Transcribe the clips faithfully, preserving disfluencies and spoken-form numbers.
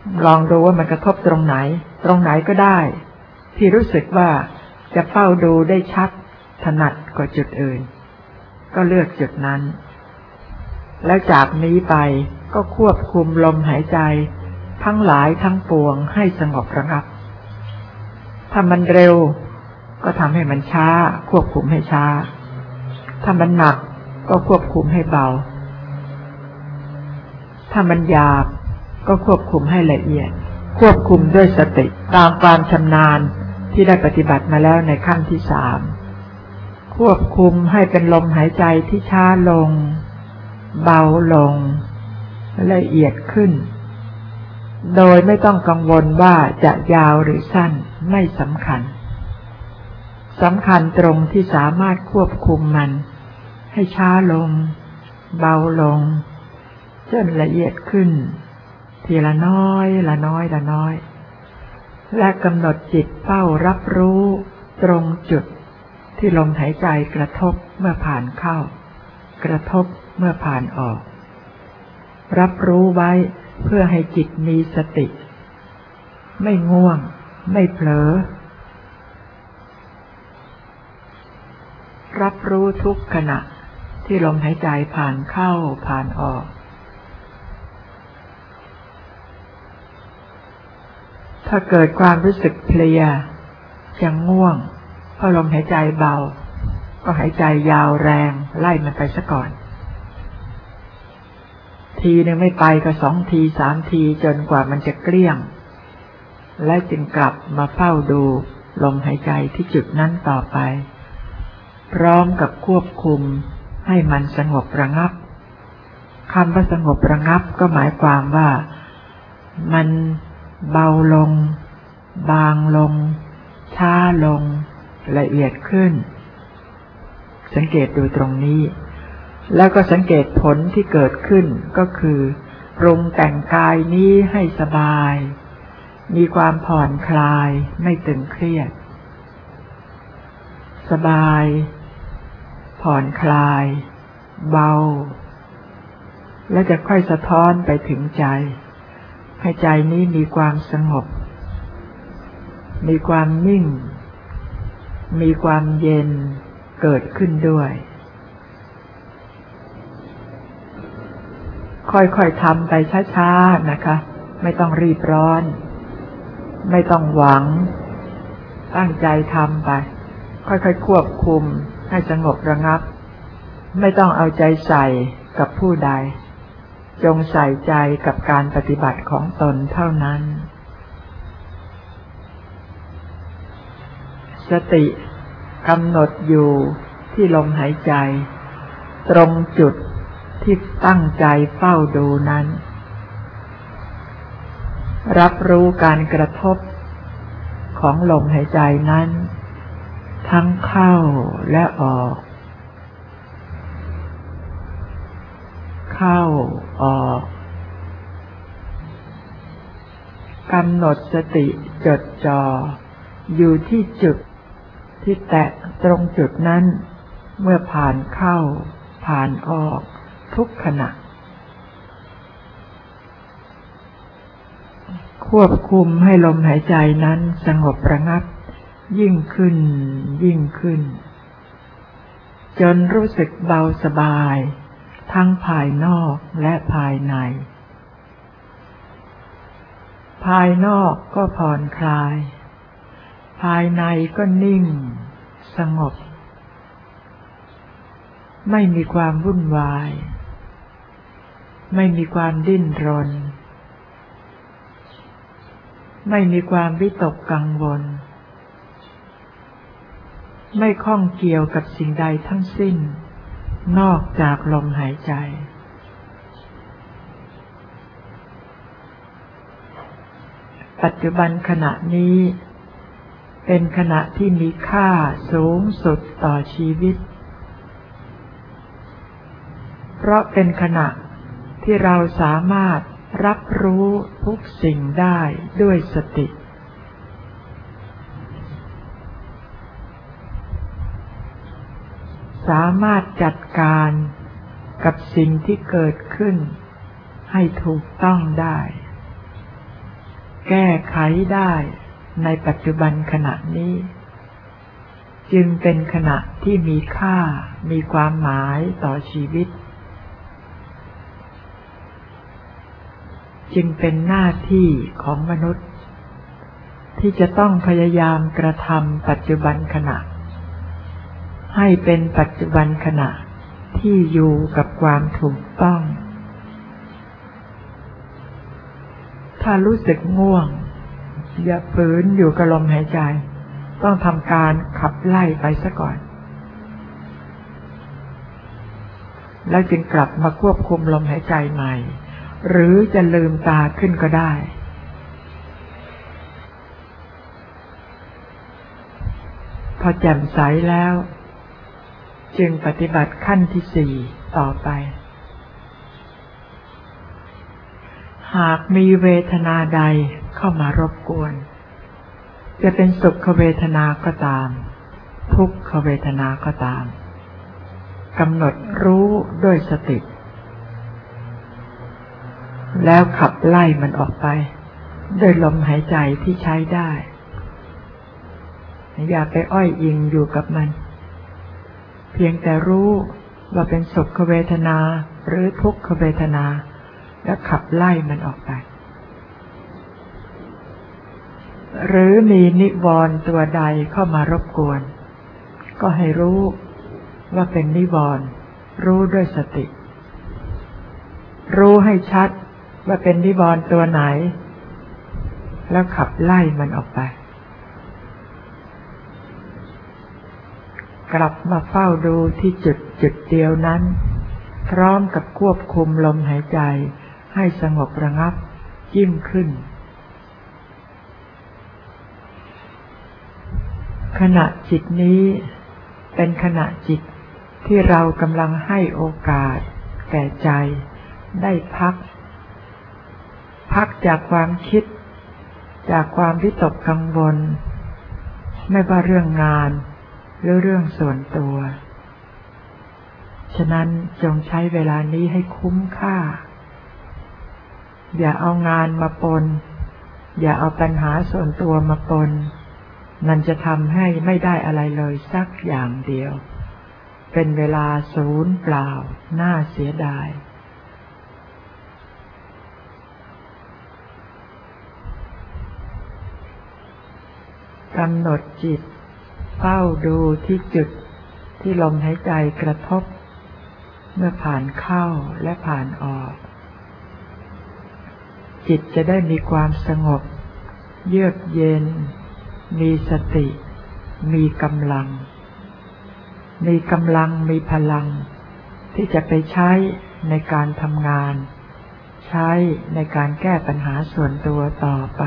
ลองดูว่ามันกระทบตรงไหนตรงไหนก็ได้ที่รู้สึกว่าจะเฝ้าดูได้ชัดถนัดกว่าจุดอื่นก็เลือกจุดนั้นแล้วจากนี้ไปก็ควบคุมลมหายใจทั้งหลายทั้งปวงให้สงบระงับถ้ามันเร็วก็ทำให้มันช้าควบคุมให้ช้าถ้ามันหนักก็ควบคุมให้เบาถ้ามันหยาบก็ควบคุมให้ละเอียดควบคุมด้วยสติตามความชำนาญที่ได้ปฏิบัติมาแล้วในขั้นที่สามควบคุมให้เป็นลมหายใจที่ช้าลงเบาลงละเอียดขึ้นโดยไม่ต้องกังวลว่าจะยาวหรือสั้นไม่สำคัญสำคัญตรงที่สามารถควบคุมมันให้ช้าลงเบาลงจนละเอียดขึ้นทีละน้อยละน้อยละน้อยและกำหนดจิตเฝ้ารับรู้ตรงจุดที่ลมหายใจกระทบเมื่อผ่านเข้ากระทบเมื่อผ่านออกรับรู้ไว้เพื่อให้จิตมีสติไม่ง่วงไม่เผลอรับรู้ทุกขณะที่ลมหายใจผ่านเข้าผ่านออกถ้าเกิดความรู้สึกเพลียจะง่วงเพราะลมหายใจเบาก็หายใจยาวแรงไล่มันไปซะก่อนทีนึงไม่ไปก็สองทีสามทีจนกว่ามันจะเกลี้ยงและจึงกลับมาเฝ้าดูลมหายใจที่จุดนั้นต่อไปพร้อมกับควบคุมให้มันสงบระงับคำว่าสงบระงับก็หมายความว่ามันเบาลงบางลงช้าลงละเอียดขึ้นสังเกตดูตรงนี้แล้วก็สังเกตผลที่เกิดขึ้นก็คือปรุงแต่งกายนี้ให้สบายมีความผ่อนคลายไม่ตึงเครียดสบายผ่อนคลายเบาและจะค่อยสะท้อนไปถึงใจให้ใจนี้มีความสงบมีความนิ่งมีความเย็นเกิดขึ้นด้วยค่อยๆทำไปช้าๆนะคะไม่ต้องรีบร้อนไม่ต้องหวังตั้งใจทำไปค่อยๆควบคุมให้สงบระงับไม่ต้องเอาใจใส่กับผู้ใดจงใส่ใจกับการปฏิบัติของตนเท่านั้นสติกำหนดอยู่ที่ลมหายใจตรงจุดที่ตั้งใจเฝ้าดูนั้นรับรู้การกระทบของลมหายใจนั้นทั้งเข้าและออกเข้าออกกำหนดสติจดจ่ออยู่ที่จุดที่แตะตรงจุดนั้นเมื่อผ่านเข้าผ่านออกทุกขณะควบคุมให้ลมหายใจนั้นสงบระงับยิ่งขึ้นยิ่งขึ้นจนรู้สึกเบาสบายทั้งภายนอกและภายในภายนอกก็ผ่อนคลายภายในก็นิ่งสงบไม่มีความวุ่นวายไม่มีความดิ้นรนไม่มีความวิตกกังวลไม่ข้องเกี่ยวกับสิ่งใดทั้งสิ้นนอกจากลมหายใจปัจจุบันขณะนี้เป็นขณะที่มีค่าสูงสุดต่อชีวิตเพราะเป็นขณะที่เราสามารถรับรู้ทุกสิ่งได้ด้วยสติสามารถจัดการกับสิ่งที่เกิดขึ้นให้ถูกต้องได้แก้ไขได้ในปัจจุบันขณะนี้จึงเป็นขณะที่มีค่ามีความหมายต่อชีวิตจึงเป็นหน้าที่ของมนุษย์ที่จะต้องพยายามกระทำปัจจุบันขณะให้เป็นปัจจุบันขณะที่อยู่กับความถูกต้องถ้ารู้สึกง่วงอย่าฝืนอยู่กับลมหายใจต้องทำการขับไล่ไปซะก่อนแล้วจึงกลับมาควบคุมลมหายใจใหม่หรือจะลืมตาขึ้นก็ได้พอแจ่มใสแล้วจึงปฏิบัติขั้นที่สี่ต่อไปหากมีเวทนาใดเข้ามารบกวนจะเป็นสุขเวทนาก็ตามทุกขเวทนาก็ตามกำหนดรู้ด้วยสติแล้วขับไล่มันออกไปด้วยลมหายใจที่ใช้ได้อย่าไปอ้อยอิงอยู่กับมันเพียงแต่รู้ว่าเป็นสุขเวทนาหรือทุกขเวทนาแล้วขับไล่มันออกไปหรือมีนิวรณ์ตัวใดเข้ามารบกวนก็ให้รู้ว่าเป็นนิวรณ์รู้ด้วยสติรู้ให้ชัดว่าเป็นนิวรณ์ตัวไหนแล้วขับไล่มันออกไปกลับมาเฝ้าดูที่จุดจุดเดียวนั้นพร้อมกับควบคุมลมหายใจให้สงบระงับยิ่งขึ้นขณะจิตนี้เป็นขณะจิตที่เรากำลังให้โอกาสแก่ใจได้พักพักจากความคิดจากความวิตกกังวลไม่ว่าเรื่องงานหรือเรื่องส่วนตัวฉะนั้นจงใช้เวลานี้ให้คุ้มค่าอย่าเอางานมาปนอย่าเอาปัญหาส่วนตัวมาปนนั่นจะทำให้ไม่ได้อะไรเลยสักอย่างเดียวเป็นเวลาศูนย์เปล่าน่าเสียดายกำหนดจิตเฝ้าดูที่จุดที่ลมหายใจกระทบเมื่อผ่านเข้าและผ่านออกจิตจะได้มีความสงบเยือกเย็นมีสติมีกำลังมีกำลังมีพลังที่จะไปใช้ในการทำงานใช้ในการแก้ปัญหาส่วนตัวต่อไป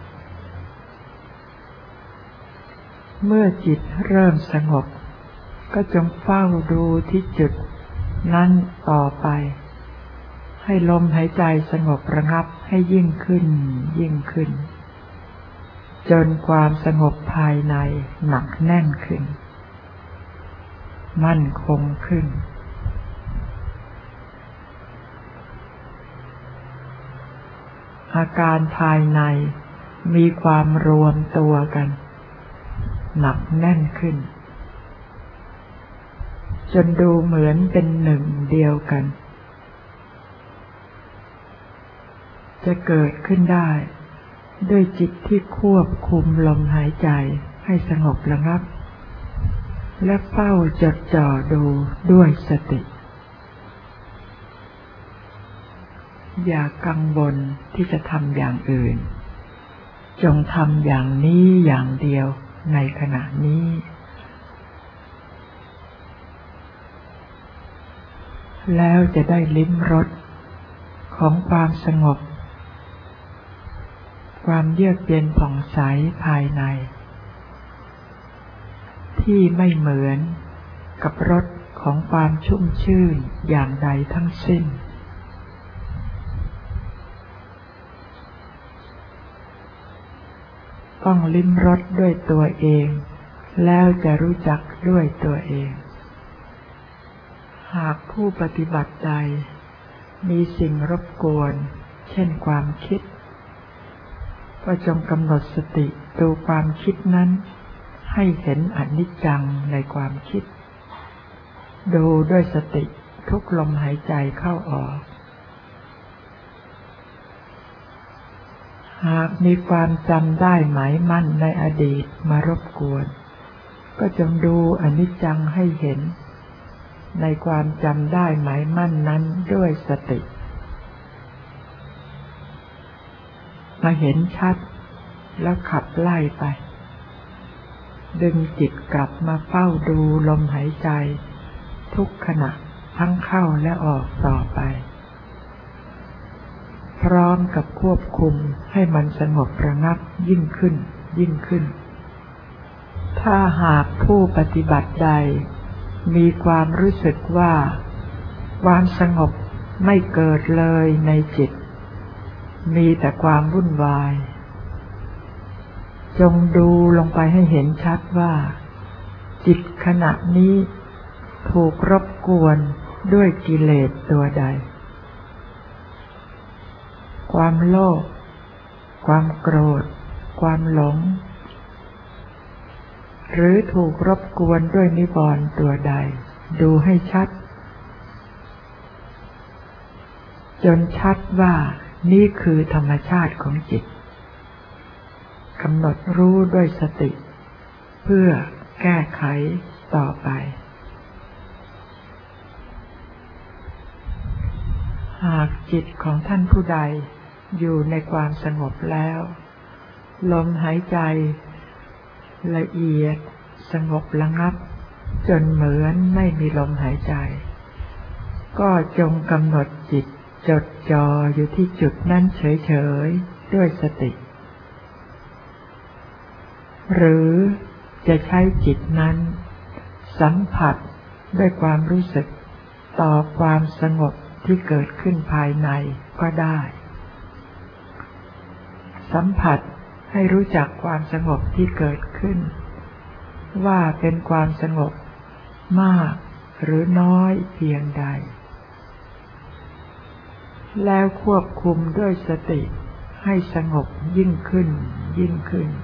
เมื่อจิตเริ่มสงบก็จงเฝ้าดูที่จุดนั้นต่อไปให้ลมหายใจสงบระงับให้ยิ่งขึ้นยิ่งขึ้นจนความสงบภายในหนักแน่นขึ้นมั่นคงขึ้นอาการภายในมีความรวมตัวกันหนักแน่นขึ้นจนดูเหมือนเป็นหนึ่งเดียวกันจะเกิดขึ้นได้ด้วยจิตที่ควบคุมลมหายใจให้สงบระงับและเฝ้าจดจ่อดูด้วยสติอย่ากังวลที่จะทำอย่างอื่นจงทำอย่างนี้อย่างเดียวในขณะนี้แล้วจะได้ลิ้มรสของความสงบความเยือกเย็นผ่องใสภายในที่ไม่เหมือนกับรสของความชุ่มชื่นอย่างใดทั้งสิ้นต้องลิ้มรสด้วยตัวเองแล้วจะรู้จักด้วยตัวเองหากผู้ปฏิบัติใดมีสิ่งรบกวนเช่นความคิดก็จงกำหนดสติดูความคิดนั้นให้เห็นอนิจจังในความคิดดูด้วยสติทุกลมหายใจเข้าออกหากมีความจำได้หมายมั่นในอดีตมารบกวนก็จงดูอนิจจังให้เห็นในความจำได้หมายมั่นนั้นด้วยสติมาเห็นชัดแล้วขับไล่ไปดึงจิตกลับมาเฝ้าดูลมหายใจทุกขณะทั้งเข้าและออกต่อไปพร้อมกับควบคุมให้มันสงบระงับยิ่งขึ้นยิ่งขึ้นถ้าหากผู้ปฏิบัติใดมีความรู้สึกว่าความสงบไม่เกิดเลยในจิตมีแต่ความวุ่นวายจงดูลงไปให้เห็นชัดว่าจิตขณะนี้ถูกรบกวนด้วยกิเลสตัวใดความโลภความโกรธความหลงหรือถูกรบกวนด้วยนิวรณ์ตัวใดดูให้ชัดจนชัดว่านี่คือธรรมชาติของจิตกำหนดรู้ด้วยสติเพื่อแก้ไขต่อไปหากจิตของท่านผู้ใดอยู่ในความสงบแล้วลมหายใจละเอียดสงบระงับจนเหมือนไม่มีลมหายใจก็จงกำหนดจิตจดจ่ออยู่ที่จุดนั้นเฉยๆด้วยสติหรือจะใช้จิตนั้นสัมผัสด้วยความรู้สึกต่อความสงบที่เกิดขึ้นภายในก็ได้สัมผัสให้รู้จักความสงบที่เกิดขึ้นว่าเป็นความสงบมากหรือน้อยเพียงใดแล้วควบคุมด้วยสติให้สงบยิ่งขึ้นยิ่งขึ้น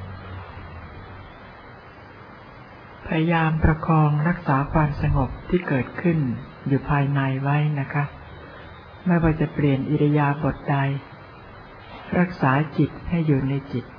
พยายามประคองรักษาความสงบที่เกิดขึ้นอยู่ภายในไว้นะคะไม่ว่าจะเปลี่ยนอิริยาบถใดรักษาจิตให้อยู่ในจิต